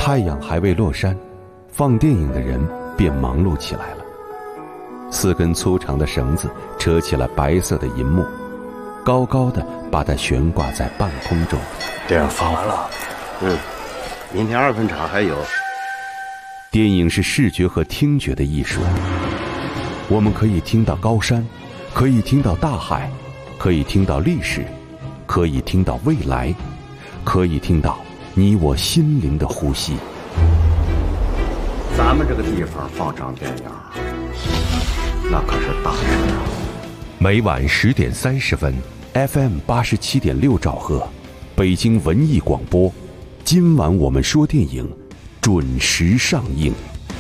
太阳还未落山，放电影的人便忙碌起来了。4根粗长的绳子扯起了白色的银幕，高高的把它悬挂在半空中。 电影放完了， 明天2分场还有。 电影是视觉和听觉的艺术，我们可以听到高山，可以听到大海，可以听到历史，可以听到未来，可以听到你我心灵的呼吸。 咱们这个地方放场电影，那可是大事啊！ 每晚10点30分 ，FM 87.6兆赫，北京文艺广播。今晚我们说电影，准时上映。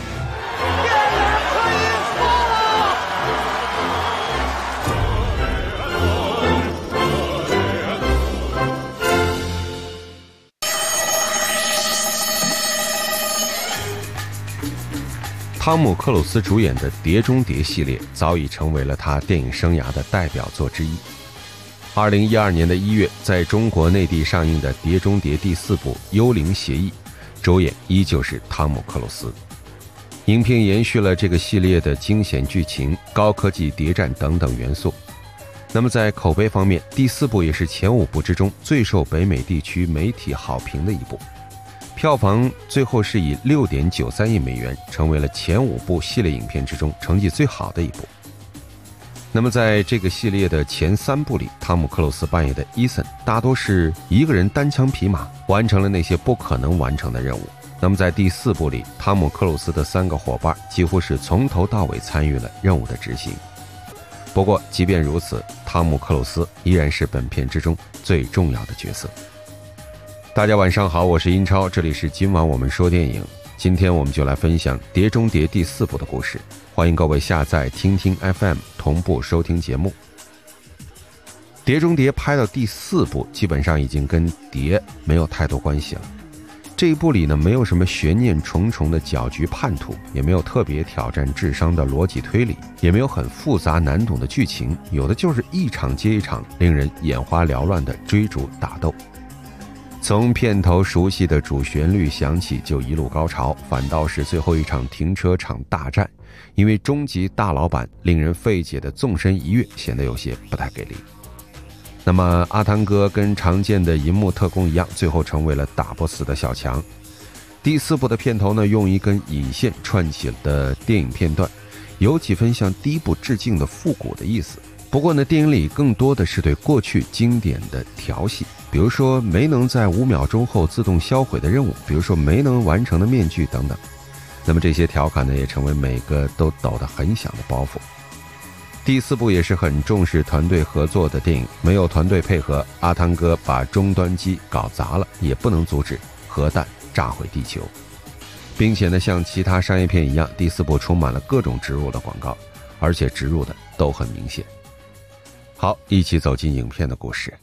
汤姆·克鲁斯主演的《碟中谍》系列早已成为了他电影生涯的代表作之一。2012年的1月，在中国内地上映的《碟中谍》第4部《幽灵协议》，主演依旧是汤姆·克鲁斯。影片延续了这个系列的惊险剧情、高科技谍战等等元素。那么在口碑方面，第4部也是前5部之中最受北美地区媒体好评的一部。票房最后是以6.93亿美元，成为了前5部系列影片之中成绩最好的一部。那么在这个系列的前3部里，汤姆·克鲁斯扮演的伊森大多是一个人单枪匹马完成了那些不可能完成的任务。那么在第4部里，汤姆·克鲁斯的3个伙伴几乎是从头到尾参与了任务的执行。不过即便如此，汤姆·克鲁斯依然是本片之中最重要的角色。大家晚上好，我是英超，这里是今晚我们说电影。今天我们就来分享《碟中谍》第4部的故事，欢迎各位下载听听 FM 同步收听节目。《碟中谍》拍到第4部，基本上已经跟谍没有太多关系了。这一部里呢，没有什么悬念重重的搅局叛徒，也没有特别挑战智商的逻辑推理，也没有很复杂难懂的剧情，有的就是一场接一场令人眼花缭乱的追逐打斗。从片头熟悉的主旋律响起就一路高潮，反倒是最后一场停车场大战，因为终极大老板令人费解的纵身一跃显得有些不太给力。那么阿汤哥跟常见的银幕特工一样，最后成为了打不死的小强。第4部的片头呢，用一根引线串起的电影片段，有几分向第1部致敬的复古的意思。不过呢，电影里更多的是对过去经典的调戏，比如说没能在5秒钟后自动销毁的任务，比如说没能完成的面具等等。那么这些调侃呢，也成为每个都抖得很响的包袱。第4部也是很重视团队合作的电影，没有团队配合，阿汤哥把终端机搞砸了，也不能阻止核弹炸毁地球。并且呢，像其他商业片一样，第4部充满了各种植入的广告，而且植入的都很明显。好，一起走进影片的故事。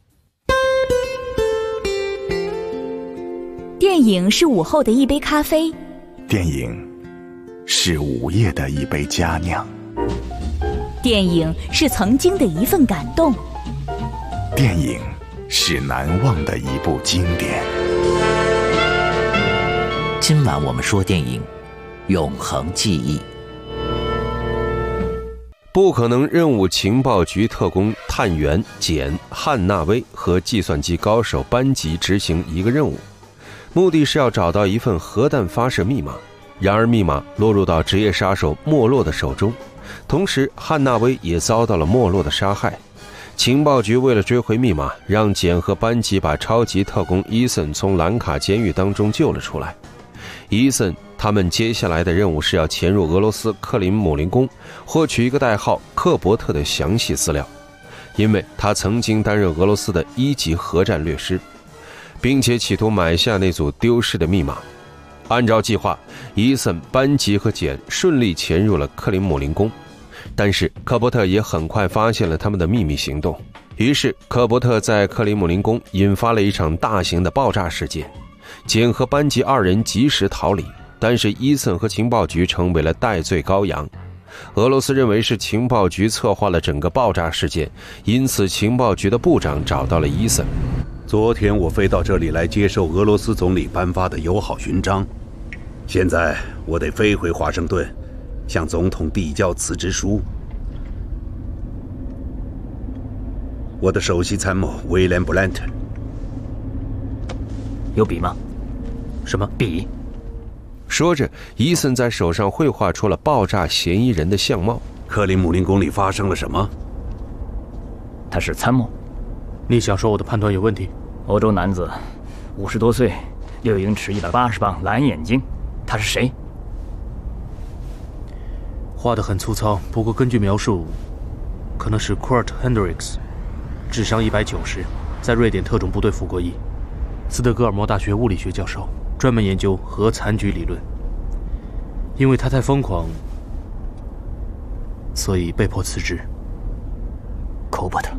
电影是午后的一杯咖啡， 电影是午夜的一杯佳酿， 电影是曾经的一份感动， 电影是难忘的一部经典。 今晚我们说电影，永恒记忆。 不可能任务情报局特工探员简·汉纳威和计算机高手班吉执行一个任务，目的是要找到一份核弹发射密码。然而密码落入到职业杀手莫洛的手中，同时汉纳威也遭到了莫洛的杀害。情报局为了追回密码，让简和班吉把超级特工伊森从兰卡监狱当中救了出来。伊森他们接下来的任务是要潜入俄罗斯克林姆林宫，获取一个代号克伯特的详细资料，因为他曾经担任俄罗斯的1级核战略师，并且企图买下那组丢失的密码。按照计划，伊森、班吉和简顺利潜入了克林姆林宫，但是科伯特也很快发现了他们的秘密行动，于是科伯特在克林姆林宫引发了一场大型的爆炸事件。简和班吉2人及时逃离，但是伊森和情报局成为了代罪羔羊。俄罗斯认为是情报局策划了整个爆炸事件，因此情报局的部长找到了伊森。 昨天我飞到这里来接受俄罗斯总理颁发的友好勋章，现在我得飞回华盛顿，向总统递交辞职书。我的首席参谋威廉·布兰特。 有笔吗？ 什么笔？ 说着，伊森在手上绘画出了爆炸嫌疑人的相貌。 克里姆林宫里发生了什么？ 他是参谋。 你想说我的判断有问题？ 欧洲男子，50多岁，6英尺180磅，蓝眼睛，他是谁？ 画得很粗糙，不过根据描述，可能是 Kurt Hendricks， 智商190，在瑞典特种部队服过役，斯德哥尔摩大学物理学教授，专门研究核残局理论。因为他太疯狂，所以被迫辞职。 科伯特，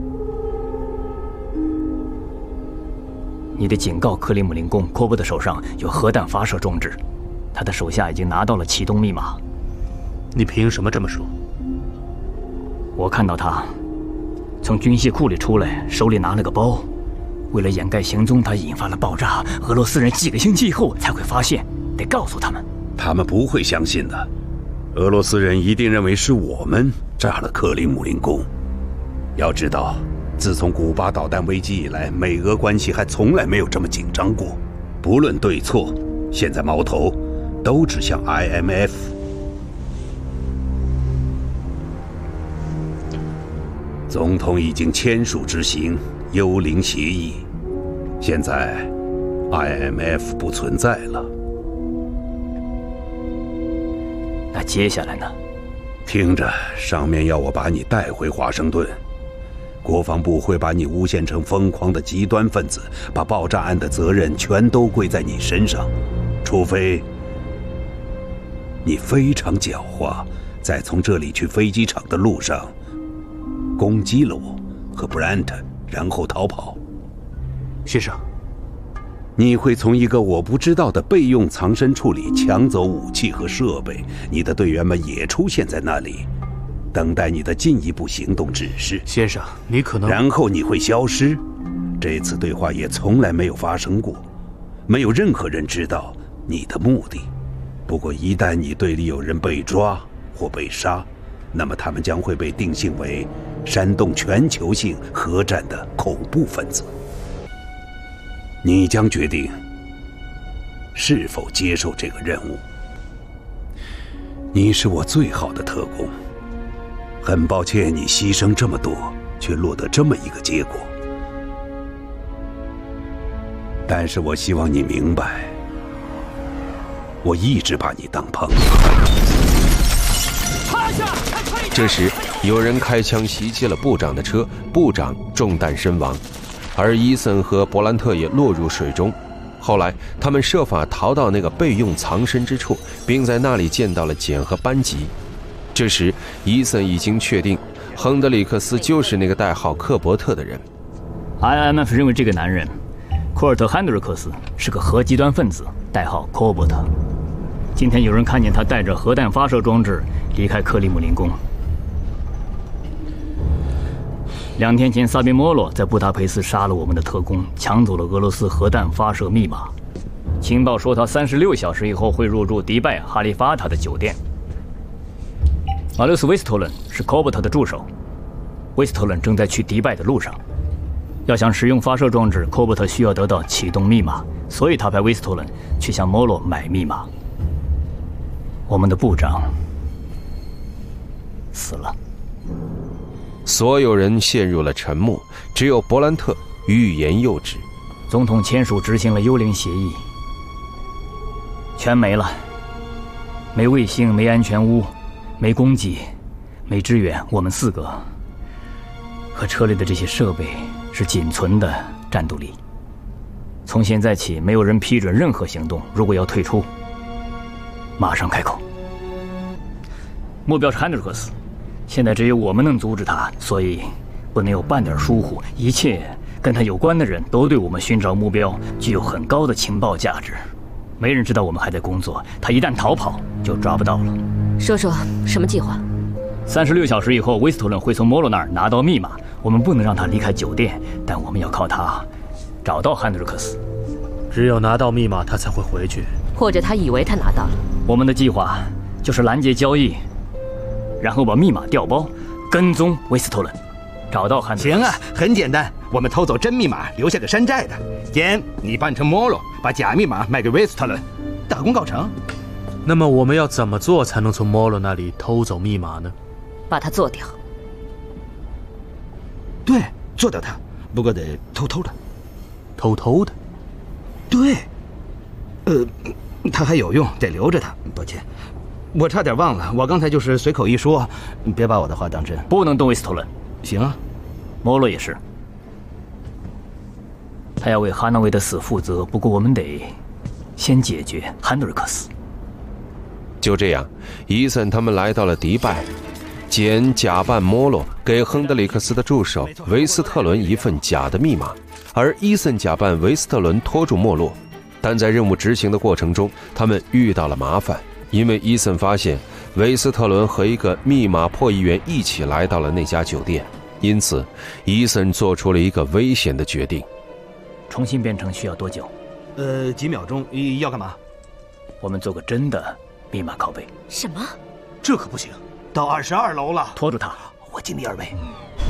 你得警告克里姆林宫，科伯特手上有核弹发射装置，他的手下已经拿到了启动密码。 你凭什么这么说？ 我看到他从军械库里出来，手里拿了个包。为了掩盖行踪，他引发了爆炸。俄罗斯人几个星期以后才会发现，得告诉他们。 他们不会相信的。俄罗斯人一定认为是我们炸了克里姆林宫。要知道，自从古巴导弹危机以来，美俄关系还从来没有这么紧张过。不论对错，现在矛头都指向 IMF。总统已经签署执行幽灵协议，现在 IMF 不存在了。 那接下来呢？ 听着，上面要我把你带回华盛顿，国防部会把你诬陷成疯狂的极端分子，把爆炸案的责任全都归在你身上，除非你非常狡猾，在从这里去飞机场的路上攻击了我和布兰特，然后逃跑。 先生， 你会从一个我不知道的备用藏身处里抢走武器和设备，你的队员们也出现在那里，等待你的进一步行动指示。 先生，你可能…… 然后你会消失。这次对话也从来没有发生过，没有任何人知道你的目的。不过一旦你队里有人被抓或被杀，那么他们将会被定性为煽动全球性核战的恐怖分子。你将决定是否接受这个任务。你是我最好的特工，很抱歉你牺牲这么多，却落得这么一个结果。但是我希望你明白，我一直把你当朋友。 这时，有人开枪袭击了部长的车，部长中弹身亡，而伊森和伯兰特也落入水中。后来，他们设法逃到那个备用藏身之处，并在那里见到了简和班吉。这时，伊森已经确定，亨德里克斯就是那个代号克伯特的人。 IMF 认为这个男人库尔特·汉德瑞克斯是个核极端分子，代号科伯特。今天有人看见他带着核弹发射装置离开克里姆林宫。2天前，萨宾莫洛在布达佩斯杀了我们的特工，抢走了俄罗斯核弹发射密码。情报说他36小时以后会入住迪拜哈利法塔的酒店。马留斯·威斯特伦是科伯特的助手，威斯特伦正在去迪拜的路上。要想使用发射装置，科伯特需要得到启动密码，所以他派威斯特伦去向莫洛买密码。我们的部长死了。 所有人陷入了沉默，只有伯兰特欲言又止。 总统签署执行了幽灵协议，全没了，没卫星，没安全屋，没供给，没支援，我们4个和车里的这些设备是仅存的战斗力。从现在起，没有人批准任何行动，如果要退出，马上开口。目标是汉德克斯，现在只有我们能阻止他，所以不能有半点疏忽。一切跟他有关的人都对我们寻找目标具有很高的情报价值。没人知道我们还在工作，他一旦逃跑就抓不到了。 说说什么计划 ？36小时以后，威斯特伦会从莫洛那儿拿到密码。我们不能让他离开酒店，但我们要靠他找到汉德尔克斯。 只有拿到密码，他才会回去。 或者他以为他拿到了。 我们的计划就是拦截交易，然后把密码调包，跟踪威斯特伦，找到汉德尔克斯。 行啊，很简单，我们偷走真密码，留下个山寨的。简，你扮成莫洛，把假密码卖给威斯特伦，大功告成。 那么我们要怎么做才能从莫洛那里偷走密码呢？ 把它做掉。 对，做掉它，不过得偷偷的。 偷偷的？ 对。它还有用，得留着它。抱歉，我差点忘了，我刚才就是随口一说，别把我的话当真。 不能动威斯特伦。 行啊， 莫洛也是。他要为哈纳维的死负责，不过我们得先解决汉德尔克斯。 就这样，伊森他们来到了迪拜，简假扮莫洛给亨德里克斯的助手维斯特伦一份假的密码，而伊森假扮维斯特伦拖住莫洛。但在任务执行的过程中，他们遇到了麻烦，因为伊森发现维斯特伦和一个密码破译员一起来到了那家酒店，因此伊森做出了一个危险的决定。 重新编程需要多久？ 几秒钟。要干嘛？ 我们做个真的密码拷贝。 什么？ 这可不行，到22楼了。 拖住他， 我尽力而为。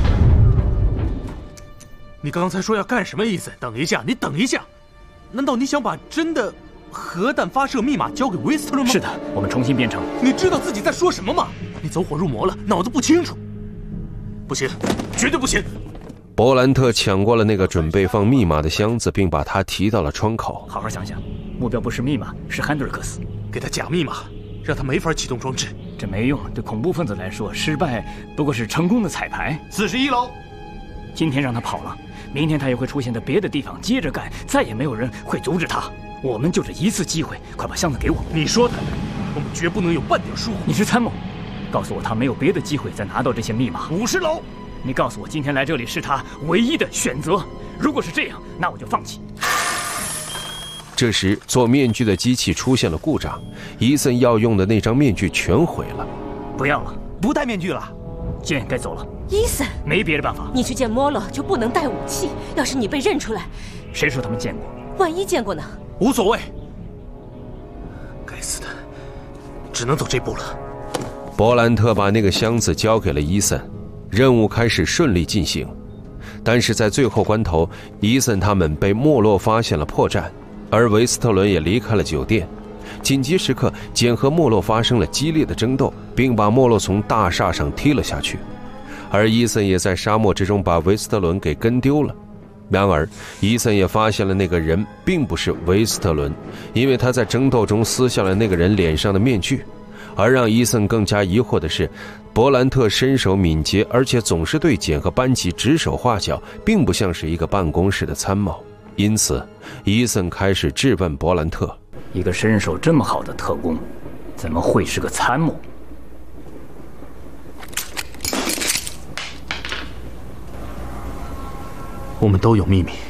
你刚才说要干什么，伊森？等一下，你等一下。难道你想把真的核弹发射密码交给威斯特伦吗？ 是的，我们重新编程。 你知道自己在说什么吗？你走火入魔了，脑子不清楚。不行，绝对不行！ 伯兰特抢过了那个准备放密码的箱子，并把它提到了窗口。 好好想想，目标不是密码，是汉德尔克斯。 给他假密码，让他没法启动装置。 这没用，对恐怖分子来说，失败不过是成功的彩排。 41楼。 今天让他跑了，明天他也会出现在别的地方，接着干，再也没有人会阻止他。我们就这一次机会，快把箱子给我。 你说的，我们绝不能有半点疏忽。 你是参谋，告诉我他没有别的机会再拿到这些密码。 50楼。 你告诉我今天来这里是他唯一的选择。如果是这样，那我就放弃。 这时，做面具的机器出现了故障，伊森要用的那张面具全毁了。 不要了， 不戴面具了。 剑该走了。 伊森， 没别的办法。 你去见莫洛就不能带武器，要是你被认出来， 谁说他们见过？ 万一见过呢？ 无所谓。该死的，只能走这步了。 伯兰特把那个箱子交给了伊森，任务开始顺利进行。但是在最后关头，伊森他们被莫洛发现了破绽，而维斯特伦也离开了酒店。紧急时刻，简和莫洛发生了激烈的争斗，并把莫洛从大厦上踢了下去。而伊森也在沙漠之中把维斯特伦给跟丢了。然而，伊森也发现了那个人并不是维斯特伦，因为他在争斗中撕下了那个人脸上的面具。而让伊森更加疑惑的是，伯兰特身手敏捷，而且总是对简和班级指手画脚，并不像是一个办公室的参谋。因此，伊森开始质问伯兰特： 一个身手这么好的特工，怎么会是个参谋？ 我们都有秘密，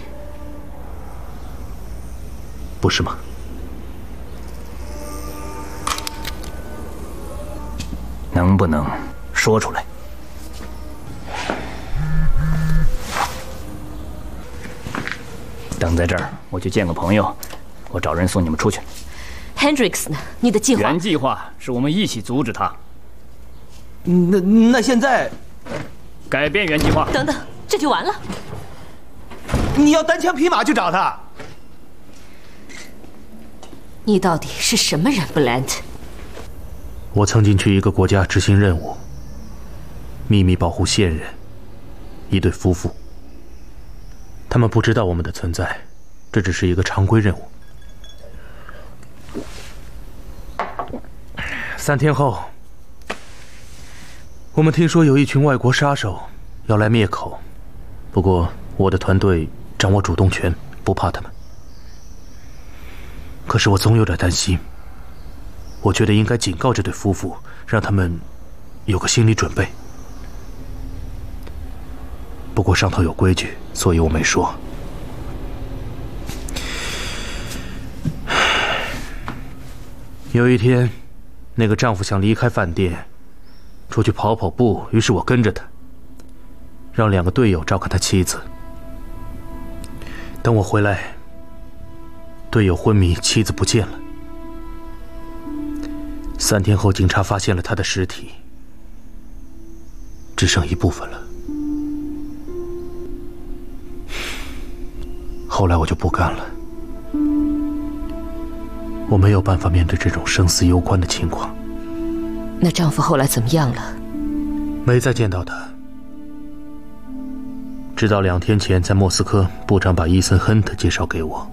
不是吗？ 能不能说出来？等在这儿，我去见个朋友，我找人送你们出去。 Hendricks 呢？你的计划？ 原计划是我们一起阻止他。 那现在改变原计划。 等等，这就完了？ 你要单枪匹马去找他？ 你到底是什么人 ，Blunt？ 我曾经去一个国家执行任务，秘密保护线人，一对夫妇。他们不知道我们的存在，这只是一个常规任务。3天后，我们听说有一群外国杀手要来灭口，不过我的团队掌握主动权，不怕他们。可是我总有点担心，我觉得应该警告这对夫妇，让他们有个心理准备。不过上头有规矩，所以我没说。有一天，那个丈夫想离开饭店，出去跑跑步，于是我跟着他，让2个队友照看他妻子。 等我回来，队友昏迷，妻子不见了。3天后，警察发现了他的尸体，只剩一部分了。后来我就不干了，我没有办法面对这种生死攸关的情况。 那丈夫后来怎么样了？ 没再见到他，直到2天前在莫斯科，部长把伊森·亨特介绍给我。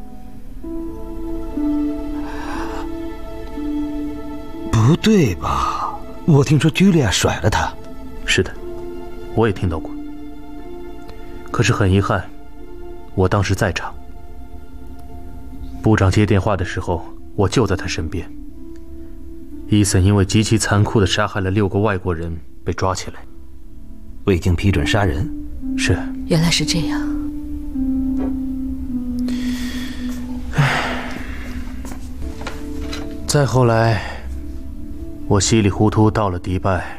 不对吧？我听说茱莉亚甩了他。 是的，我也听到过。可是很遗憾，我当时在场。部长接电话的时候，我就在他身边。伊森因为极其残酷地杀害了6个外国人，被抓起来， 未经批准杀人。 是， 原来是这样。 再后来，我稀里糊涂到了迪拜，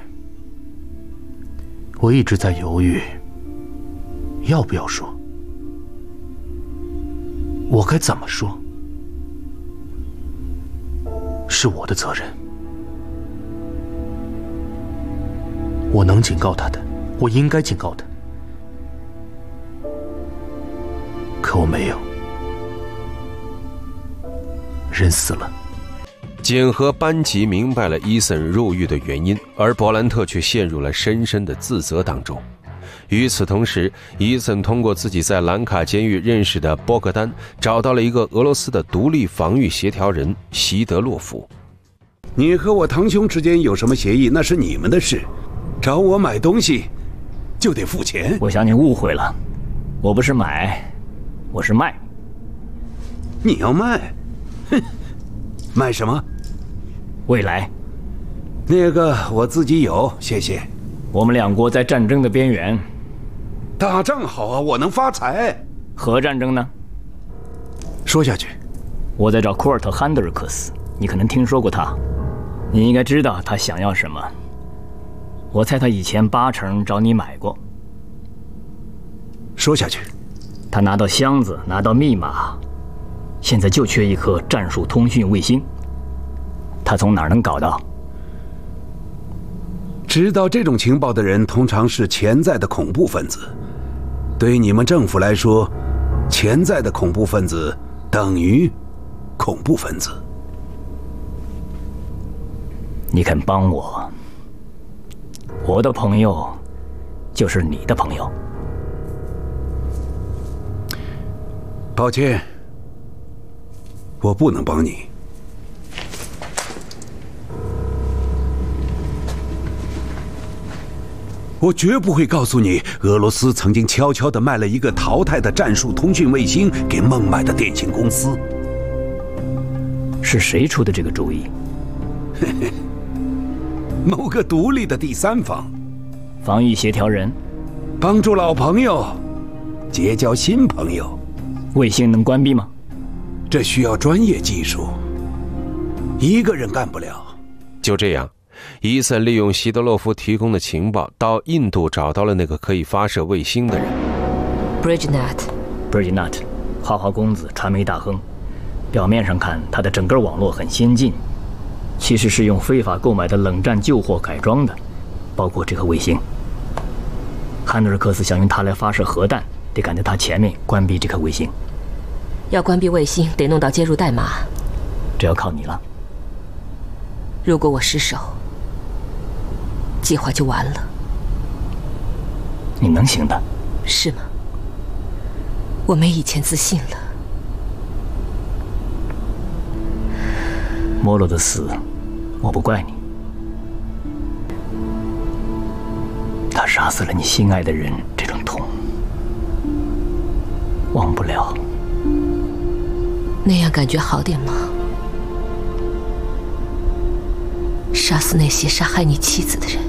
我一直在犹豫，要不要说，我该怎么说？是我的责任，我能警告他的，我应该警告他，可我没有。人死了。 简和班吉明白了伊森入狱的原因，而伯兰特却陷入了深深的自责当中。与此同时，伊森通过自己在兰卡监狱认识的波格丹，找到了一个俄罗斯的独立防御协调人席德洛夫。 你和我堂兄之间有什么协议，那是你们的事。找我买东西，就得付钱。 我想你误会了，我不是买，我是卖。 你要卖？哼，卖什么？ 未来。 那个我自己有，谢谢。 我们两国在战争的边缘。 打仗好啊，我能发财。 核战争呢？ 说下去。 我在找库尔特·汉德尔克斯，你可能听说过他，你应该知道他想要什么。我猜他以前80%找你买过。 说下去。 他拿到箱子，拿到密码，现在就缺一颗战术通讯卫星。他从哪儿能搞到？ 知道这种情报的人通常是潜在的恐怖分子。对你们政府来说，潜在的恐怖分子等于恐怖分子。 你肯帮我，我的朋友就是你的朋友。 抱歉，我不能帮你。我绝不会告诉你，俄罗斯曾经悄悄地卖了一个淘汰的战术通讯卫星给孟买的电信公司。 是谁出的这个主意？ 某个独立的第三方， 防御协调人， 帮助老朋友结交新朋友。 卫星能关闭吗？ 这需要专业技术，一个人干不了。 就这样，伊森利用席德洛夫提供的情报，到印度找到了那个可以发射卫星的人。 Bridgenet， 花花公子，传媒大亨。表面上看，他的整个网络很先进，其实是用非法购买的冷战旧货改装的，包括这颗卫星。汉德尔克斯想用它来发射核弹，得赶在他前面关闭这颗卫星。 要关闭卫星，得弄到接入代码， 这要靠你了。 如果我失手，计划就完了。 你能行的。 是吗？我没以前自信了。 莫洛的死，我不怪你。他杀死了你心爱的人，这种痛忘不了。 那样感觉好点吗？杀死那些杀害你妻子的人。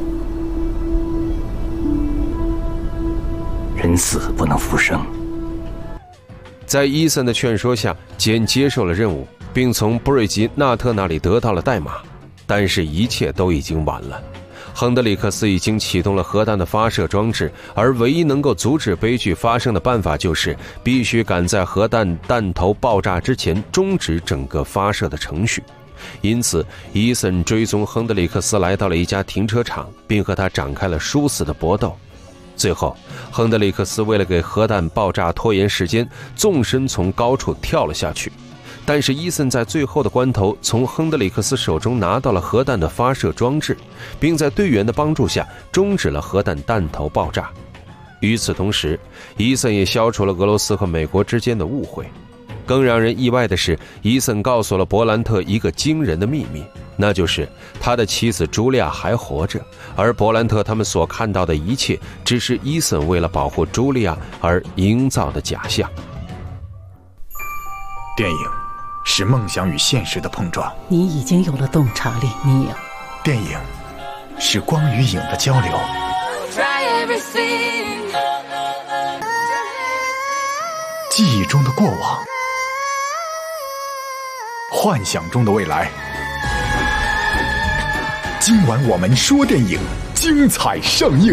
人死不能复生。 在伊森的劝说下，简接受了任务，并从布瑞吉纳特那里得到了代码，但是一切都已经晚了。 亨德里克斯已经启动了核弹的发射装置，而唯一能够阻止悲剧发生的办法就是必须赶在核弹弹头爆炸之前终止整个发射的程序。因此，伊森追踪亨德里克斯来到了一家停车场，并和他展开了殊死的搏斗。最后，亨德里克斯为了给核弹爆炸拖延时间，纵身从高处跳了下去。但是伊森在最后的关头从亨德里克斯手中拿到了核弹的发射装置，并在队员的帮助下终止了核弹弹头爆炸。与此同时，伊森也消除了俄罗斯和美国之间的误会。更让人意外的是，伊森告诉了伯兰特一个惊人的秘密，那就是他的妻子茱莉亚还活着，而伯兰特他们所看到的一切只是伊森为了保护茱莉亚而营造的假象。 电影是梦想与现实的碰撞， 你已经有了洞察力，你有。 电影是光与影的交流，记忆中的过往，幻想中的未来。今晚我们说电影，精彩上映。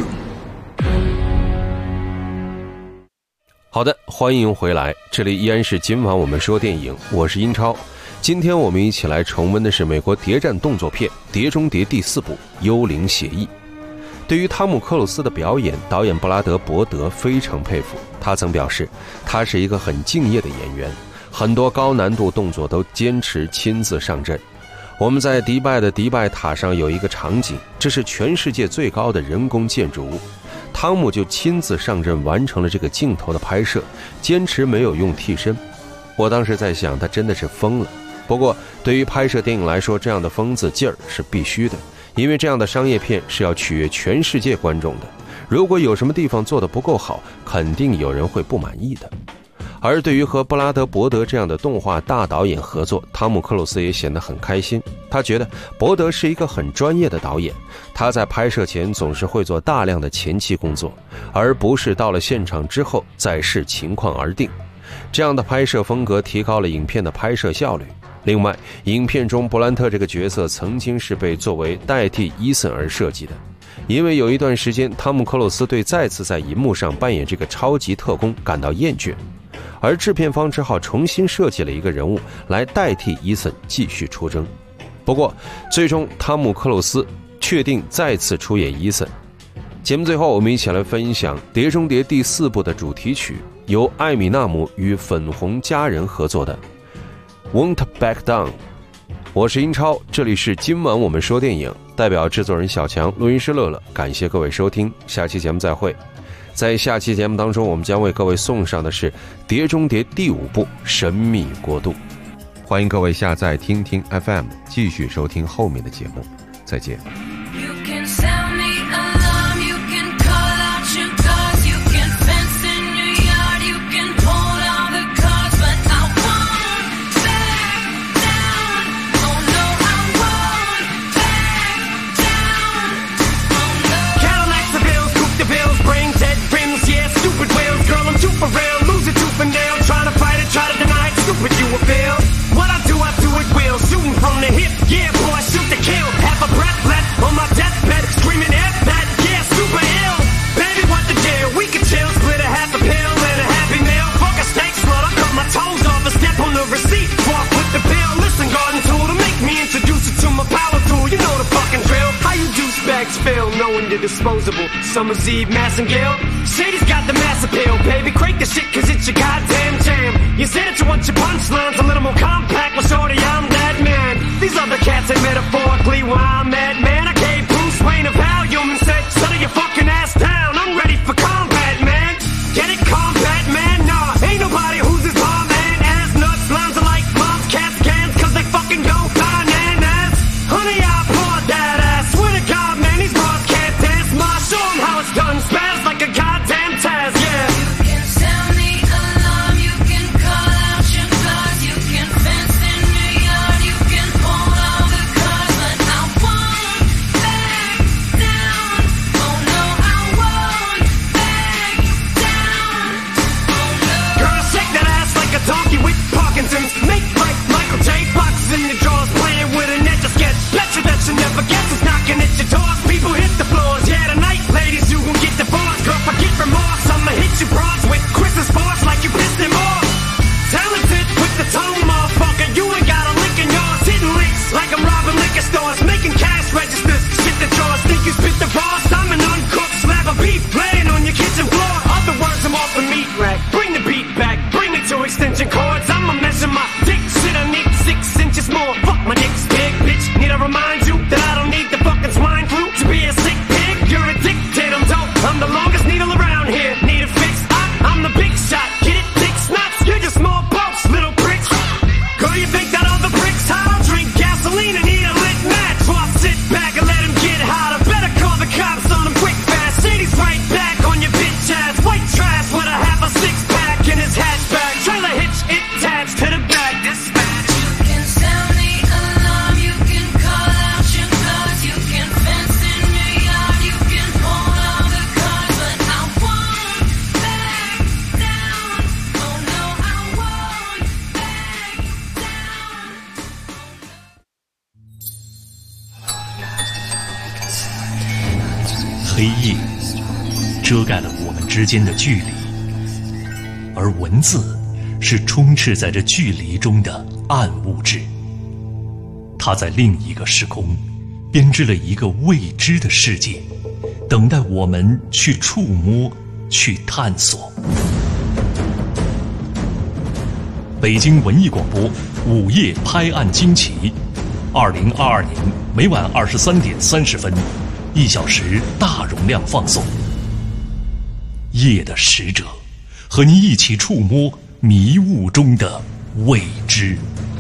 好的，欢迎回来，这里依然是今晚我们说电影，我是英超。今天我们一起来重温的是美国谍战动作片《碟中谍》第4部《幽灵协议》。对于汤姆·克鲁斯的表演，导演布拉德·伯德非常佩服。他曾表示，他是一个很敬业的演员，很多高难度动作都坚持亲自上阵。我们在迪拜的迪拜塔上有一个场景，这是全世界最高的人工建筑物，汤姆就亲自上阵完成了这个镜头的拍摄，坚持没有用替身。我当时在想，他真的是疯了。不过对于拍摄电影来说，这样的疯子劲儿是必须的，因为这样的商业片是要取悦全世界观众的，如果有什么地方做得不够好，肯定有人会不满意的。而对于和布拉德·伯德这样的动画大导演合作，汤姆·克鲁斯也显得很开心。他觉得伯德是一个很专业的导演，他在拍摄前总是会做大量的前期工作，而不是到了现场之后再视情况而定。这样的拍摄风格提高了影片的拍摄效率。另外，影片中伯兰特这个角色曾经是被作为代替伊森而设计的，因为有一段时间汤姆·克鲁斯对再次在银幕上扮演这个超级特工感到厌倦，而制片方只好重新设计了一个人物来代替伊森继续出征。不过最终汤姆·克鲁斯确定再次出演伊森。节目最后我们一起来分享《碟中谍》第4部的主题曲，由艾米纳姆与粉红佳人合作的 Won't Back Down。 我是英超，这里是今晚我们说电影，代表制作人小强，录音师乐乐，感谢各位收听，下期节目再会。在下期节目当中，我们将为各位送上的是《碟中谍》第5部《神秘国度》。欢迎各位下载听听 FM， 继续收听后面的节目，再见。 Disposable Summer's Eve Massengale. Shady's got the mass appeal, baby. Crank the shit cause it's your goddamn jam. You said that you want your punchlines a little more compact. Well, shorty, I'm that man. These other cats ain't metaphorically where I'm at, man. I gave Bruce Wayne a Valium and said, settle your fucking ass down. I'm ready for combat, man. Get it, combat, man? Nah, ain't nobody who's as bomb and ass nuts. Lines are like moms, cats, cans, cause they fucking go bananas. Honey, I applaud that ass. Swear to God, man, these bras can't dance. Ma, show 'em how it's done. Spaz like a goddamn Taz, yeah. You can sound the alarm, you can call out your buzz, you can fence in your yard, you can pull all the cars, but I want 黑夜，遮盖了我们之间的距离，而文字是充斥在这距离中的暗物质。它在另一个时空编织了一个未知的世界，等待我们去触摸，去探索。北京文艺广播午夜拍案惊奇，2022年每晚23点30分，1小时大容量放送。夜的使者，和您一起触摸迷雾中的未知。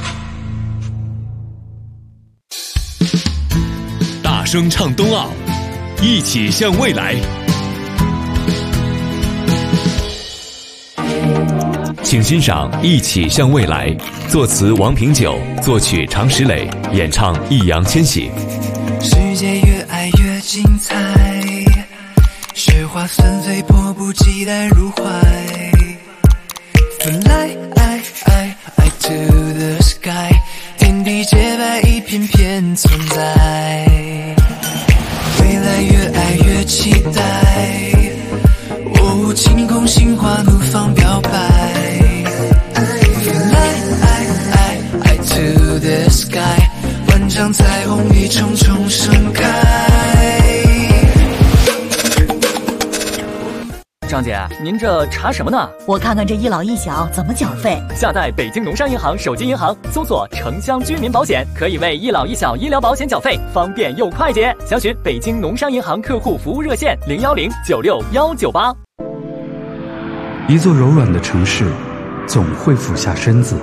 大声唱冬奥，一起向未来。请欣赏《一起向未来》，作词王平久，作曲常石磊，演唱易烊千玺。 世界越爱越精彩，雪花纷飞，迫不及待入怀。Fly to the sky， 天地洁白，一片片存在。未来越爱越期待，哦，晴空心花怒放表白。Fly to the sky， 万丈彩虹一重重盛开。 张姐，您这查什么呢？ 我看看这一老一小怎么缴费。 下载北京农商银行手机银行，搜索城乡居民保险，可以为一老一小医疗保险缴费，方便又快捷。详询北京农商银行客户服务热线010961198。 一座柔软的城市，总会俯下身子，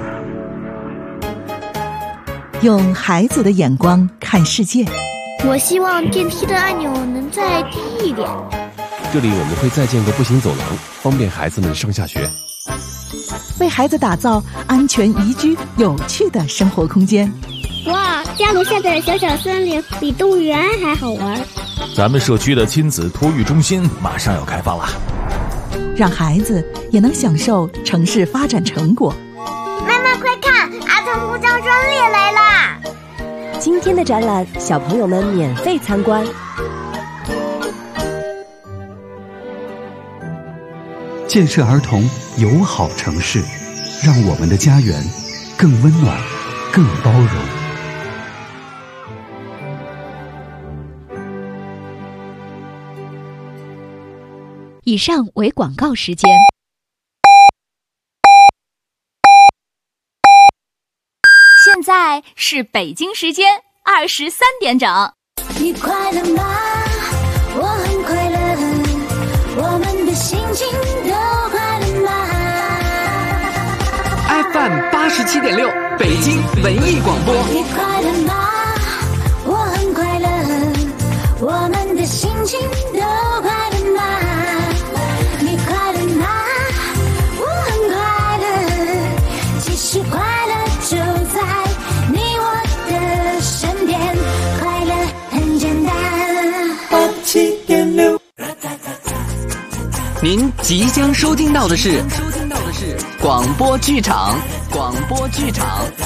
用孩子的眼光看世界。 我希望电梯的按钮能再低一点。 这里我们会再建个步行走廊，方便孩子们上下学。 为孩子打造安全宜居、有趣的生活空间。 哇，家楼下的小小森林比动物园还好玩。 咱们社区的亲子托育中心马上要开放了， 让孩子也能享受城市发展成果。 妈妈快看，儿童故障专列来啦！ 今天的展览，小朋友们免费参观。 建设儿童友好城市，让我们的家园更温暖、更包容。 以上为广告时间。现在是北京时间23点整。 你快乐吗？我很快乐，我们的心情都快乐吗 ？FM 87.6，北京文艺广播。 你快乐吗？我很快乐，我们的心情都快乐吗？你快乐吗？我很快乐，其实快乐就在你我的身边，快乐很简单。87.6。 您即将收听到的是广播剧场。